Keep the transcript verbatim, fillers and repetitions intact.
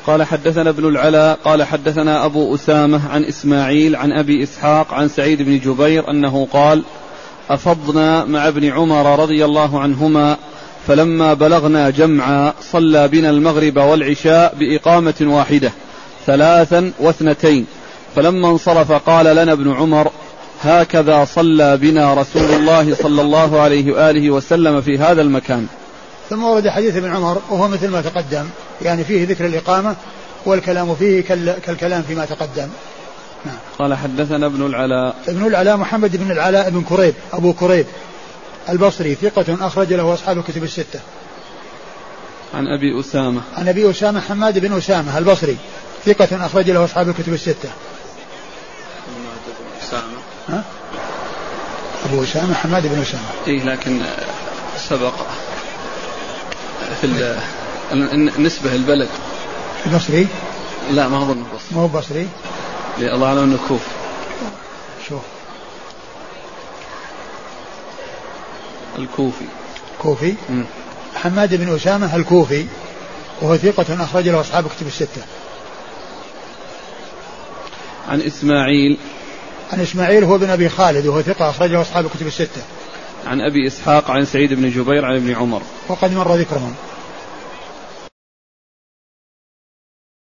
قال حدثنا ابن العلاء قال حدثنا أبو أسامة عن إسماعيل عن أبي إسحاق عن سعيد بن جبير أنه قال أفضنا مع ابن عمر رضي الله عنهما فلما بلغنا جمعا صلى بنا المغرب والعشاء بإقامة واحدة ثلاثا واثنتين، فلما انصرف قال لنا ابن عمر هكذا صلى بنا رسول الله صلى الله عليه وآله وسلم في هذا المكان. ثم ورد حديث ابن عمر وهو مثل ما تقدم، يعني فيه ذكر الإقامة والكلام فيه كالكلام فيما تقدم. نعم. قال حدثنا ابن العلاء ابن العلاء محمد بن العلاء بن كريب أبو كريب البصري ثقة أخرج له أصحاب الكتب الستة. عن أبي أسامة عن أبي أسامة حماد بن أسامة البصري ثقة أخرج له أصحاب الكتب الستة. أسامة ها؟ أبو أسامة حماد بن أسامة. إيه لكن سبق في النسبة البلد البصري. لا ما أظن بصري. ما هو بصري. الله أعلم أنه كوفي. شوف الكوفي. كوفي. م. حماد بن أسامة الكوفي وهو ثقة أخرج له أصحاب الكتب الستة. عن إسماعيل عن إسماعيل هو بن أبي خالد وهو ثقة أخرج له أصحاب الكتب الستة. عن أبي إسحاق عن سعيد بن جبير عن ابن عمر وقد مر ذكرهم.